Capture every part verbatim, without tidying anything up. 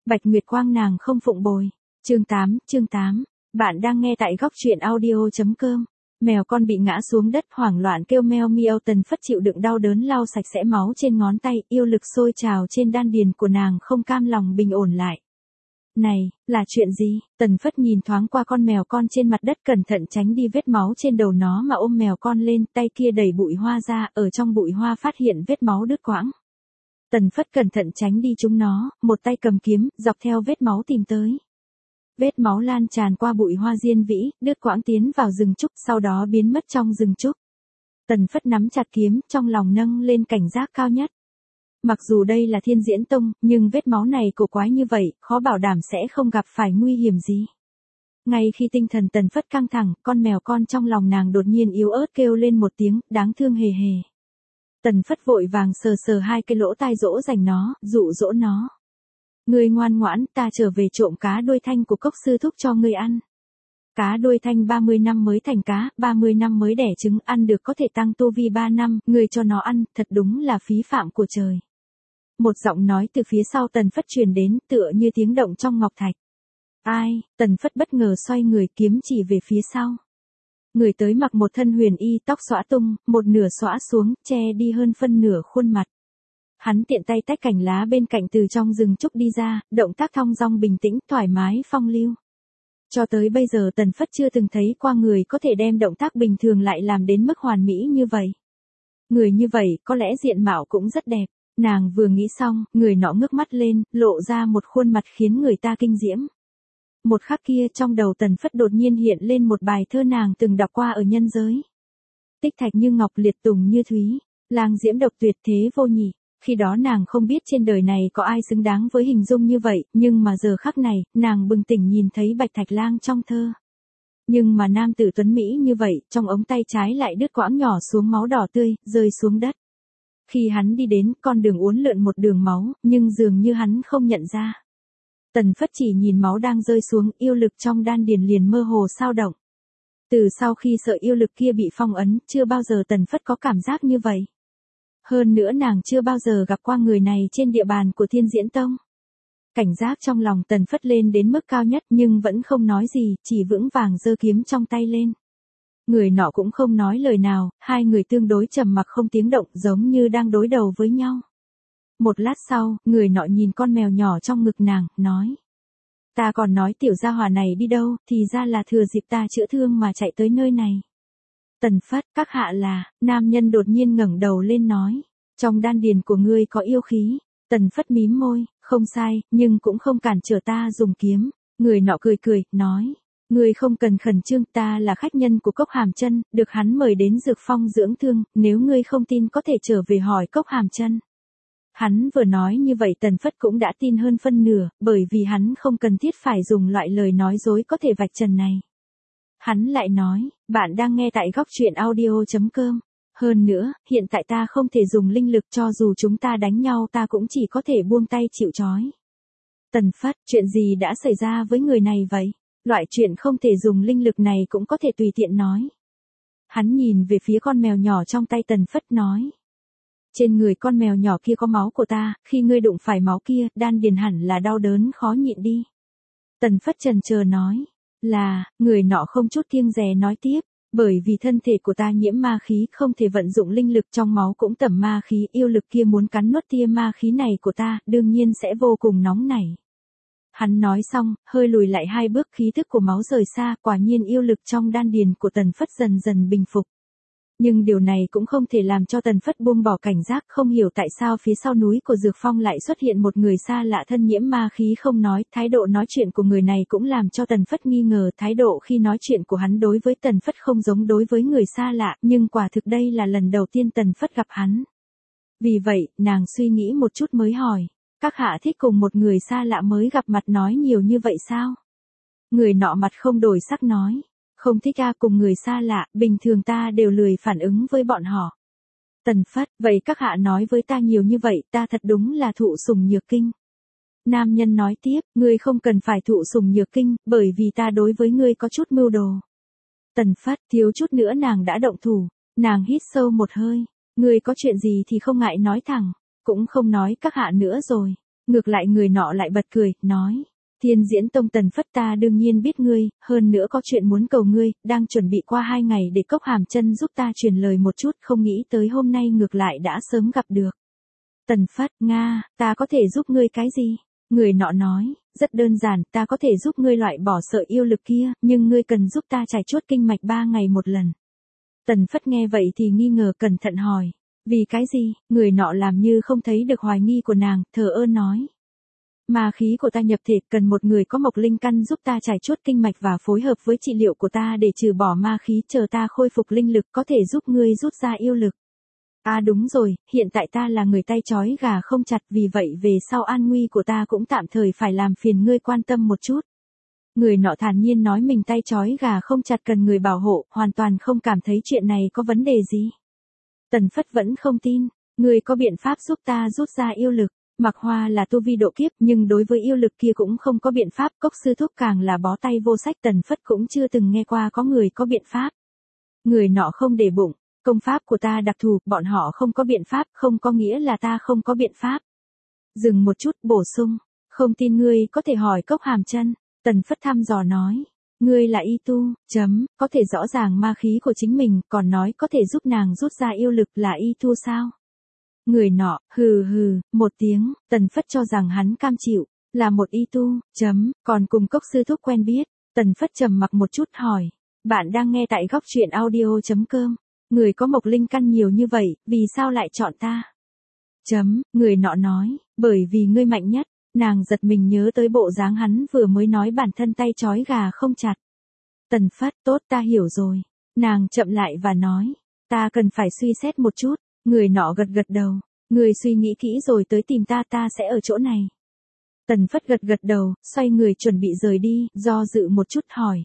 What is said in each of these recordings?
Bạch Nguyệt Quang nàng không phụng bồi. Chương tám, chương tám. Bạn đang nghe tại góc truyện audio.com. Mèo con bị ngã xuống đất hoảng loạn kêu meo miêu. Tần Phất chịu đựng đau đớn lau sạch sẽ máu trên ngón tay, yêu lực sôi trào trên đan điền của nàng không cam lòng bình ổn lại. Này, là chuyện gì? Tần Phất nhìn thoáng qua con mèo con trên mặt đất, cẩn thận tránh đi vết máu trên đầu nó mà ôm mèo con lên, tay kia đẩy bụi hoa ra, ở trong bụi hoa phát hiện vết máu đứt quãng. Tần Phất cẩn thận tránh đi chúng nó, một tay cầm kiếm, dọc theo vết máu tìm tới. Vết máu lan tràn qua bụi hoa diên vĩ, đứt quãng tiến vào rừng trúc, sau đó biến mất trong rừng trúc. Tần Phất nắm chặt kiếm, trong lòng nâng lên cảnh giác cao nhất. Mặc dù đây là Thiên Diễn Tông, nhưng vết máu này cổ quái như vậy, khó bảo đảm sẽ không gặp phải nguy hiểm gì. Ngay khi tinh thần Tần Phất căng thẳng, con mèo con trong lòng nàng đột nhiên yếu ớt kêu lên một tiếng, đáng thương hề hề. Tần Phất vội vàng sờ sờ hai cái lỗ tai dỗ dành nó, dụ dỗ nó. Ngươi ngoan ngoãn, ta trở về trộm cá đuôi thanh của cốc sư thúc cho ngươi ăn. Cá đuôi thanh ba mươi năm mới thành cá, ba mươi năm mới đẻ trứng, ăn được có thể tăng tu vi ba năm, ngươi cho nó ăn, thật đúng là phí phạm của trời. Một giọng nói từ phía sau Tần Phất truyền đến, tựa như tiếng động trong ngọc thạch. Ai? Tần Phất bất ngờ xoay người, kiếm chỉ về phía sau. Người tới mặc một thân huyền y, tóc xõa tung, một nửa xõa xuống, che đi hơn phân nửa khuôn mặt. Hắn tiện tay tách cành lá bên cạnh từ trong rừng trúc đi ra, động tác thong dong bình tĩnh, thoải mái phong lưu. Cho tới bây giờ Tần Phất chưa từng thấy qua người có thể đem động tác bình thường lại làm đến mức hoàn mỹ như vậy. Người như vậy, có lẽ diện mạo cũng rất đẹp. Nàng vừa nghĩ xong, người nọ ngước mắt lên, lộ ra một khuôn mặt khiến người ta kinh diễm. Một khắc kia trong đầu Tần Phất đột nhiên hiện lên một bài thơ nàng từng đọc qua ở nhân giới. Tích thạch như ngọc, liệt tùng như thúy, lang diễm độc tuyệt thế vô nhị. Khi đó nàng không biết trên đời này có ai xứng đáng với hình dung như vậy, nhưng mà giờ khắc này, nàng bừng tỉnh nhìn thấy Bạch Thạch Lang trong thơ. Nhưng mà nam tử tuấn Mỹ như vậy, trong ống tay trái lại đứt quãng nhỏ xuống máu đỏ tươi, rơi xuống đất. Khi hắn đi đến, con đường uốn lượn một đường máu, nhưng dường như hắn không nhận ra. Tần Phất chỉ nhìn máu đang rơi xuống, yêu lực trong đan điền liền mơ hồ sao động. Từ sau khi sợi yêu lực kia bị phong ấn, chưa bao giờ Tần Phất có cảm giác như vậy. Hơn nữa nàng chưa bao giờ gặp qua người này trên địa bàn của Thiên Diễn Tông. Cảnh giác trong lòng Tần Phất lên đến mức cao nhất nhưng vẫn không nói gì, chỉ vững vàng giơ kiếm trong tay lên. Người nọ cũng không nói lời nào, hai người tương đối trầm mặc không tiếng động, giống như đang đối đầu với nhau. Một lát sau, người nọ nhìn con mèo nhỏ trong ngực nàng, nói. Ta còn nói tiểu gia hỏa này đi đâu, thì ra là thừa dịp ta chữa thương mà chạy tới nơi này. Tần Phất, các hạ là, nam nhân đột nhiên ngẩng đầu lên nói. Trong đan điền của ngươi có yêu khí. Tần Phất mím môi, không sai, nhưng cũng không cản trở ta dùng kiếm. Người nọ cười cười, nói. Ngươi không cần khẩn trương, ta là khách nhân của Cốc Hàm Chân, được hắn mời đến Dược Phong dưỡng thương, nếu ngươi không tin có thể trở về hỏi Cốc Hàm Chân. Hắn vừa nói như vậy Tần Phất cũng đã tin hơn phân nửa, bởi vì hắn không cần thiết phải dùng loại lời nói dối có thể vạch trần này. Hắn lại nói, bạn đang nghe tại góc truyện audio.com. Hơn nữa, hiện tại ta không thể dùng linh lực, cho dù chúng ta đánh nhau ta cũng chỉ có thể buông tay chịu trói. Tần Phất, chuyện gì đã xảy ra với người này vậy? Loại chuyện không thể dùng linh lực này cũng có thể tùy tiện nói. Hắn nhìn về phía con mèo nhỏ trong tay Tần Phất nói. Trên người con mèo nhỏ kia có máu của ta, khi ngươi đụng phải máu kia, đan điền hẳn là đau đớn khó nhịn đi. Tần Phất chần chờ nói. Là, người nọ không chút kiêng dè nói tiếp. Bởi vì thân thể của ta nhiễm ma khí, không thể vận dụng linh lực, trong máu cũng tẩm ma khí, yêu lực kia muốn cắn nuốt tia ma khí này của ta, đương nhiên sẽ vô cùng nóng nảy. Hắn nói xong, hơi lùi lại hai bước, khí thức của máu rời xa, quả nhiên yêu lực trong đan điền của Tần Phất dần dần bình phục. Nhưng điều này cũng không thể làm cho Tần Phất buông bỏ cảnh giác, không hiểu tại sao phía sau núi của Dược Phong lại xuất hiện một người xa lạ thân nhiễm ma khí không nói, thái độ nói chuyện của người này cũng làm cho Tần Phất nghi ngờ, thái độ khi nói chuyện của hắn đối với Tần Phất không giống đối với người xa lạ, nhưng quả thực đây là lần đầu tiên Tần Phất gặp hắn. Vì vậy, nàng suy nghĩ một chút mới hỏi, các hạ thích cùng một người xa lạ mới gặp mặt nói nhiều như vậy sao? Người nọ mặt không đổi sắc nói. Không thích a, cùng người xa lạ, bình thường ta đều lười phản ứng với bọn họ. Tần Phất, vậy các hạ nói với ta nhiều như vậy, ta thật đúng là thụ sủng nhược kinh. Nam nhân nói tiếp, ngươi không cần phải thụ sủng nhược kinh, bởi vì ta đối với ngươi có chút mưu đồ. Tần Phất, thiếu chút nữa nàng đã động thủ, nàng hít sâu một hơi, ngươi có chuyện gì thì không ngại nói thẳng, cũng không nói các hạ nữa rồi. Ngược lại người nọ lại bật cười, nói. Thiên Diễn Tông Tần Phất ta đương nhiên biết ngươi, hơn nữa có chuyện muốn cầu ngươi, đang chuẩn bị qua hai ngày để Cốc Hàm Chân giúp ta truyền lời một chút, không nghĩ tới hôm nay ngược lại đã sớm gặp được. Tần Phất, Nga, ta có thể giúp ngươi cái gì? Người nọ nói, rất đơn giản, ta có thể giúp ngươi loại bỏ sợi yêu lực kia, nhưng ngươi cần giúp ta trải chuốt kinh mạch ba ngày một lần. Tần Phất nghe vậy thì nghi ngờ cẩn thận hỏi, vì cái gì? Người nọ làm như không thấy được hoài nghi của nàng, thờ ơ nói. Ma khí của ta nhập thể, cần một người có mộc linh căn giúp ta trải chuốt kinh mạch và phối hợp với trị liệu của ta để trừ bỏ ma khí, chờ ta khôi phục linh lực có thể giúp ngươi rút ra yêu lực. À đúng rồi, hiện tại ta là người tay trói gà không chặt, vì vậy về sau an nguy của ta cũng tạm thời phải làm phiền ngươi quan tâm một chút. Người nọ thản nhiên nói mình tay trói gà không chặt cần người bảo hộ, hoàn toàn không cảm thấy chuyện này có vấn đề gì. Tần Phất vẫn không tin, ngươi có biện pháp giúp ta rút ra yêu lực. Mạc Hoa là tu vi độ kiếp nhưng đối với yêu lực kia cũng không có biện pháp, Cốc sư thúc càng là bó tay vô sách, Tần Phất cũng chưa từng nghe qua có người có biện pháp. Người nọ không để bụng, công pháp của ta đặc thù, bọn họ không có biện pháp, không có nghĩa là ta không có biện pháp. Dừng một chút bổ sung, không tin ngươi có thể hỏi Cốc Hàm Chân. Tần Phất thăm dò nói, ngươi là y tu, chấm, có thể rõ ràng ma khí của chính mình, còn nói có thể giúp nàng rút ra yêu lực là y tu sao? Người nọ, hừ hừ, một tiếng, Tần Phất cho rằng hắn cam chịu, là một y tu, chấm, còn cùng Cốc sư thúc quen biết. Tần Phất trầm mặc một chút hỏi, bạn đang nghe tại góc truyện audio chấm com, người có mộc linh căn nhiều như vậy, vì sao lại chọn ta? Chấm, người nọ nói, bởi vì ngươi mạnh nhất. Nàng giật mình nhớ tới bộ dáng hắn vừa mới nói bản thân tay trói gà không chặt. Tần Phất, tốt ta hiểu rồi. Nàng chậm lại và nói, ta cần phải suy xét một chút. Người nọ gật gật đầu, người suy nghĩ kỹ rồi tới tìm ta, ta sẽ ở chỗ này. Tần Phất gật gật đầu, xoay người chuẩn bị rời đi, do dự một chút hỏi.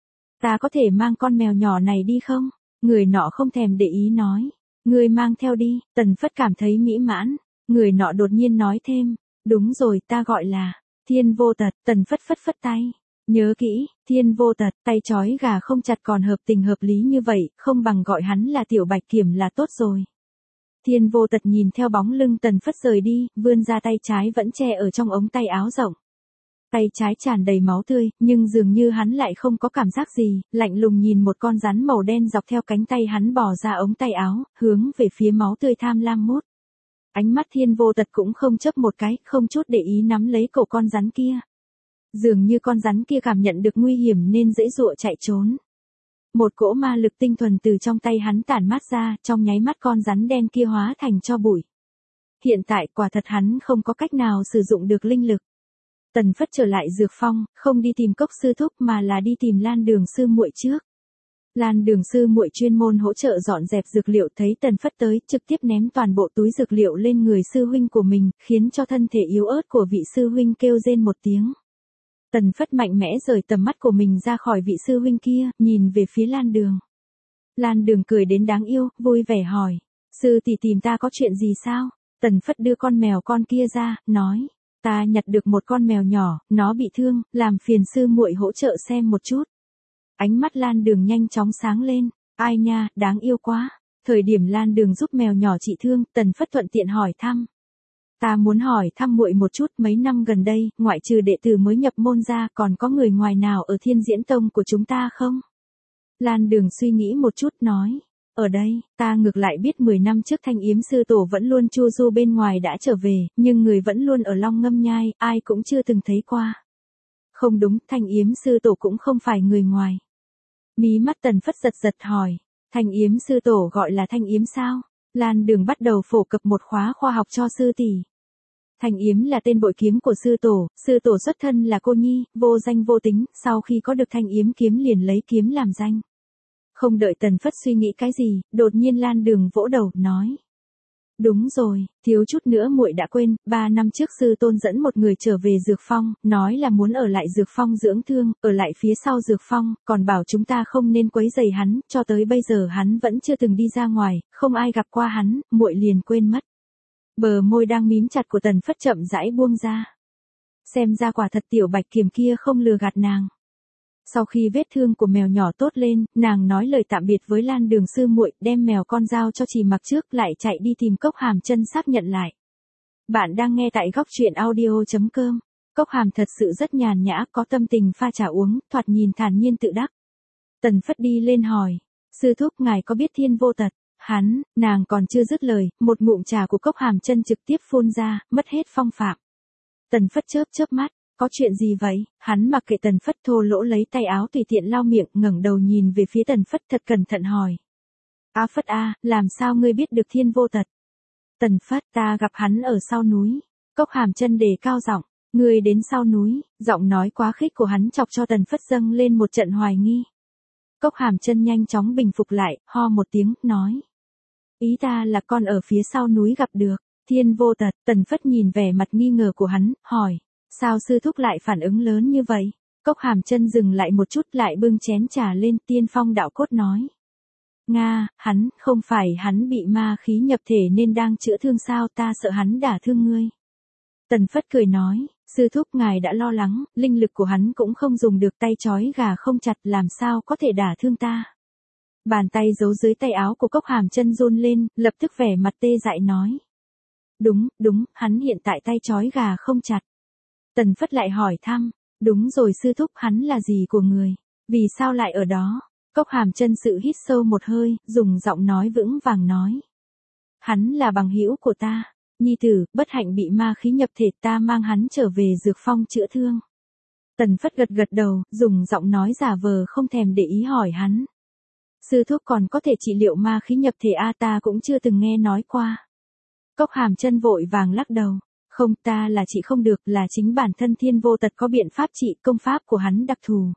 Ta có thể mang con mèo nhỏ này đi không? Người nọ không thèm để ý nói, người mang theo đi. Tần Phất cảm thấy mỹ mãn, người nọ đột nhiên nói thêm. Đúng rồi, ta gọi là Thiên Vô Tật. Tần Phất phất phất tay. Nhớ kỹ, Thiên Vô Tật, tay trói gà không chặt còn hợp tình hợp lý như vậy, không bằng gọi hắn là Tiểu Bạch Kiểm là tốt rồi. Thiên Vô Tật nhìn theo bóng lưng Tần Phất rời đi, vươn ra tay trái vẫn che ở trong ống tay áo rộng. Tay trái tràn đầy máu tươi, nhưng dường như hắn lại không có cảm giác gì, lạnh lùng nhìn một con rắn màu đen dọc theo cánh tay hắn bò ra ống tay áo, hướng về phía máu tươi tham lam mút. Ánh mắt Thiên Vô Tật cũng không chớp một cái, không chút để ý nắm lấy cổ con rắn kia. Dường như con rắn kia cảm nhận được nguy hiểm nên dễ dụa chạy trốn. Một cỗ ma lực tinh thuần từ trong tay hắn tản mát ra, trong nháy mắt con rắn đen kia hóa thành tro bụi. Hiện tại quả thật hắn không có cách nào sử dụng được linh lực. Tần Phất trở lại Dược Phong, không đi tìm Cốc sư thúc mà là đi tìm Lan Đường sư muội trước. Lan Đường sư muội chuyên môn hỗ trợ dọn dẹp dược liệu, thấy Tần Phất tới, trực tiếp ném toàn bộ túi dược liệu lên người sư huynh của mình, khiến cho thân thể yếu ớt của vị sư huynh kêu rên một tiếng. Tần Phất mạnh mẽ rời tầm mắt của mình ra khỏi vị sư huynh kia, nhìn về phía Lan Đường. Lan Đường cười đến đáng yêu, vui vẻ hỏi, sư tỷ tìm ta có chuyện gì sao? Tần Phất đưa con mèo con kia ra, nói, ta nhặt được một con mèo nhỏ, nó bị thương, làm phiền sư muội hỗ trợ xem một chút. Ánh mắt Lan Đường nhanh chóng sáng lên, ai nha, đáng yêu quá. Thời điểm Lan Đường giúp mèo nhỏ trị thương, Tần Phất thuận tiện hỏi thăm. Ta muốn hỏi thăm muội một chút, mấy năm gần đây, ngoại trừ đệ tử mới nhập môn ra, còn có người ngoài nào ở Thiên Diễn Tông của chúng ta không? Lan Đường suy nghĩ một chút nói, ở đây, ta ngược lại biết mười năm trước Thanh Yếm sư tổ vẫn luôn chu du bên ngoài đã trở về, nhưng người vẫn luôn ở Long Ngâm Nhai, ai cũng chưa từng thấy qua. Không đúng, Thanh Yếm sư tổ cũng không phải người ngoài. Mí mắt Tần Phất giật giật hỏi, Thanh Yếm sư tổ gọi là Thanh Yếm sao? Lan Đường bắt đầu phổ cập một khóa khoa học cho sư tỷ. Thanh Yếm là tên bội kiếm của sư tổ, sư tổ xuất thân là cô nhi, vô danh vô tính, sau khi có được Thanh Yếm kiếm liền lấy kiếm làm danh. Không đợi Tần Phất suy nghĩ cái gì, đột nhiên Lan Đường vỗ đầu, nói. Đúng rồi, thiếu chút nữa muội đã quên, ba năm trước sư tôn dẫn một người trở về Dược Phong, nói là muốn ở lại Dược Phong dưỡng thương, ở lại phía sau Dược Phong, còn bảo chúng ta không nên quấy rầy hắn, cho tới bây giờ hắn vẫn chưa từng đi ra ngoài, không ai gặp qua hắn, muội liền quên mất. Bờ môi đang mím chặt của Tần Phất chậm rãi buông ra. Xem ra quả thật Tiểu Bạch Kiểm kia không lừa gạt nàng. Sau khi vết thương của mèo nhỏ tốt lên, nàng nói lời tạm biệt với Lan Đường sư muội, đem mèo con giao cho Trì Mặc trước, lại chạy đi tìm Cốc Hàm Chân xác nhận lại. Bạn đang nghe tại góc truyện audio.com. Cốc Hàm thật sự rất nhàn nhã, có tâm tình pha trà uống, thoạt nhìn thản nhiên tự đắc. Tần Phất đi lên hỏi, sư thúc ngài có biết Thiên Vô Tật? Hắn, nàng còn chưa dứt lời, một ngụm trà của Cốc Hàm chân trực tiếp phun ra, mất hết phong phạm. Tần Phất chớp chớp mắt, có chuyện gì vậy? Hắn mặc kệ Tần Phất, thô lỗ lấy tay áo tùy tiện lau miệng, ngẩng đầu nhìn về phía Tần Phất thật cẩn thận hỏi. A Phất a, làm sao ngươi biết được Thiên Vô Tật? Tần Phất, ta gặp hắn ở sau núi. Cốc Hàm chân đề cao giọng, ngươi đến sau núi, giọng nói quá khích của hắn chọc cho Tần Phất dâng lên một trận hoài nghi. Cốc Hàm chân nhanh chóng bình phục lại, ho một tiếng, nói. Ý ta là con ở phía sau núi gặp được, Thiên Vô Tật. Tần Phất nhìn vẻ mặt nghi ngờ của hắn, hỏi, sao sư thúc lại phản ứng lớn như vậy? Cốc Hàm chân dừng lại một chút lại bưng chén trà lên, Tiên Phong đạo cốt nói. Nga, hắn, không phải hắn bị ma khí nhập thể nên đang chữa thương sao, ta sợ hắn đả thương ngươi. Tần Phất cười nói, sư thúc ngài đã lo lắng, linh lực của hắn cũng không dùng được, tay trói gà không chặt, làm sao có thể đả thương ta. Bàn tay giấu dưới tay áo của Cốc Hàm chân run lên, lập tức vẻ mặt tê dại nói. Đúng, đúng, hắn hiện tại tay trói gà không chặt. Tần Phất lại hỏi thăm, đúng rồi sư thúc, hắn là gì của người? Vì sao lại ở đó? Cốc Hàm chân sự hít sâu một hơi, dùng giọng nói vững vàng nói. Hắn là bằng hữu của ta. Nhi tử, bất hạnh bị ma khí nhập thể, ta mang hắn trở về Dược Phong chữa thương. Tần Phất gật gật đầu, dùng giọng nói giả vờ không thèm để ý hỏi hắn. Sư thúc còn có thể trị liệu ma khí nhập thể a, ta cũng chưa từng nghe nói qua. Cốc Hàm chân vội vàng lắc đầu. Không, ta là trị không được, là chính bản thân Thiên Vô Tật có biện pháp trị, công pháp của hắn đặc thù.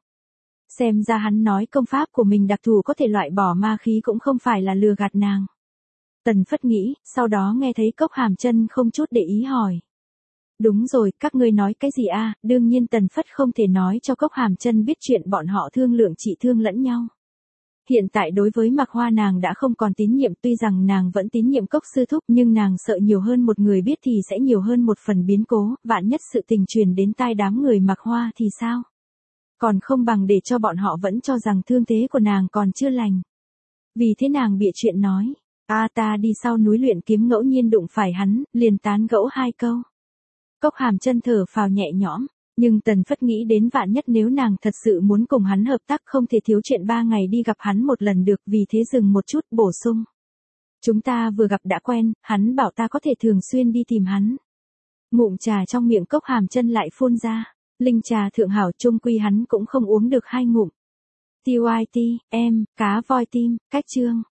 Xem ra hắn nói công pháp của mình đặc thù có thể loại bỏ ma khí cũng không phải là lừa gạt nàng. Tần Phất nghĩ, sau đó nghe thấy Cốc Hàm chân không chút để ý hỏi. Đúng rồi, các ngươi nói cái gì a? Đương nhiên Tần Phất không thể nói cho Cốc Hàm chân biết chuyện bọn họ thương lượng trị thương lẫn nhau. Hiện tại đối với Mạc Hoa nàng đã không còn tín nhiệm, tuy rằng nàng vẫn tín nhiệm Cốc sư thúc, nhưng nàng sợ nhiều hơn một người biết thì sẽ nhiều hơn một phần biến cố, vạn nhất sự tình truyền đến tai đám người Mạc Hoa thì sao? Còn không bằng để cho bọn họ vẫn cho rằng thương thế của nàng còn chưa lành. Vì thế nàng bịa chuyện nói, a ta đi sau núi luyện kiếm ngẫu nhiên đụng phải hắn, liền tán gẫu hai câu. Cốc Hàm chân thở phào nhẹ nhõm, nhưng Tần Phất nghĩ đến vạn nhất nếu nàng thật sự muốn cùng hắn hợp tác không thể thiếu chuyện ba ngày đi gặp hắn một lần được, vì thế dừng một chút bổ sung. Chúng ta vừa gặp đã quen, hắn bảo ta có thể thường xuyên đi tìm hắn. Ngụm trà trong miệng Cốc Hàm chân lại phun ra. Linh trà thượng hảo, chung quy hắn cũng không uống được hai ngụm. tê i tê, em, cá voi tim, cách chương.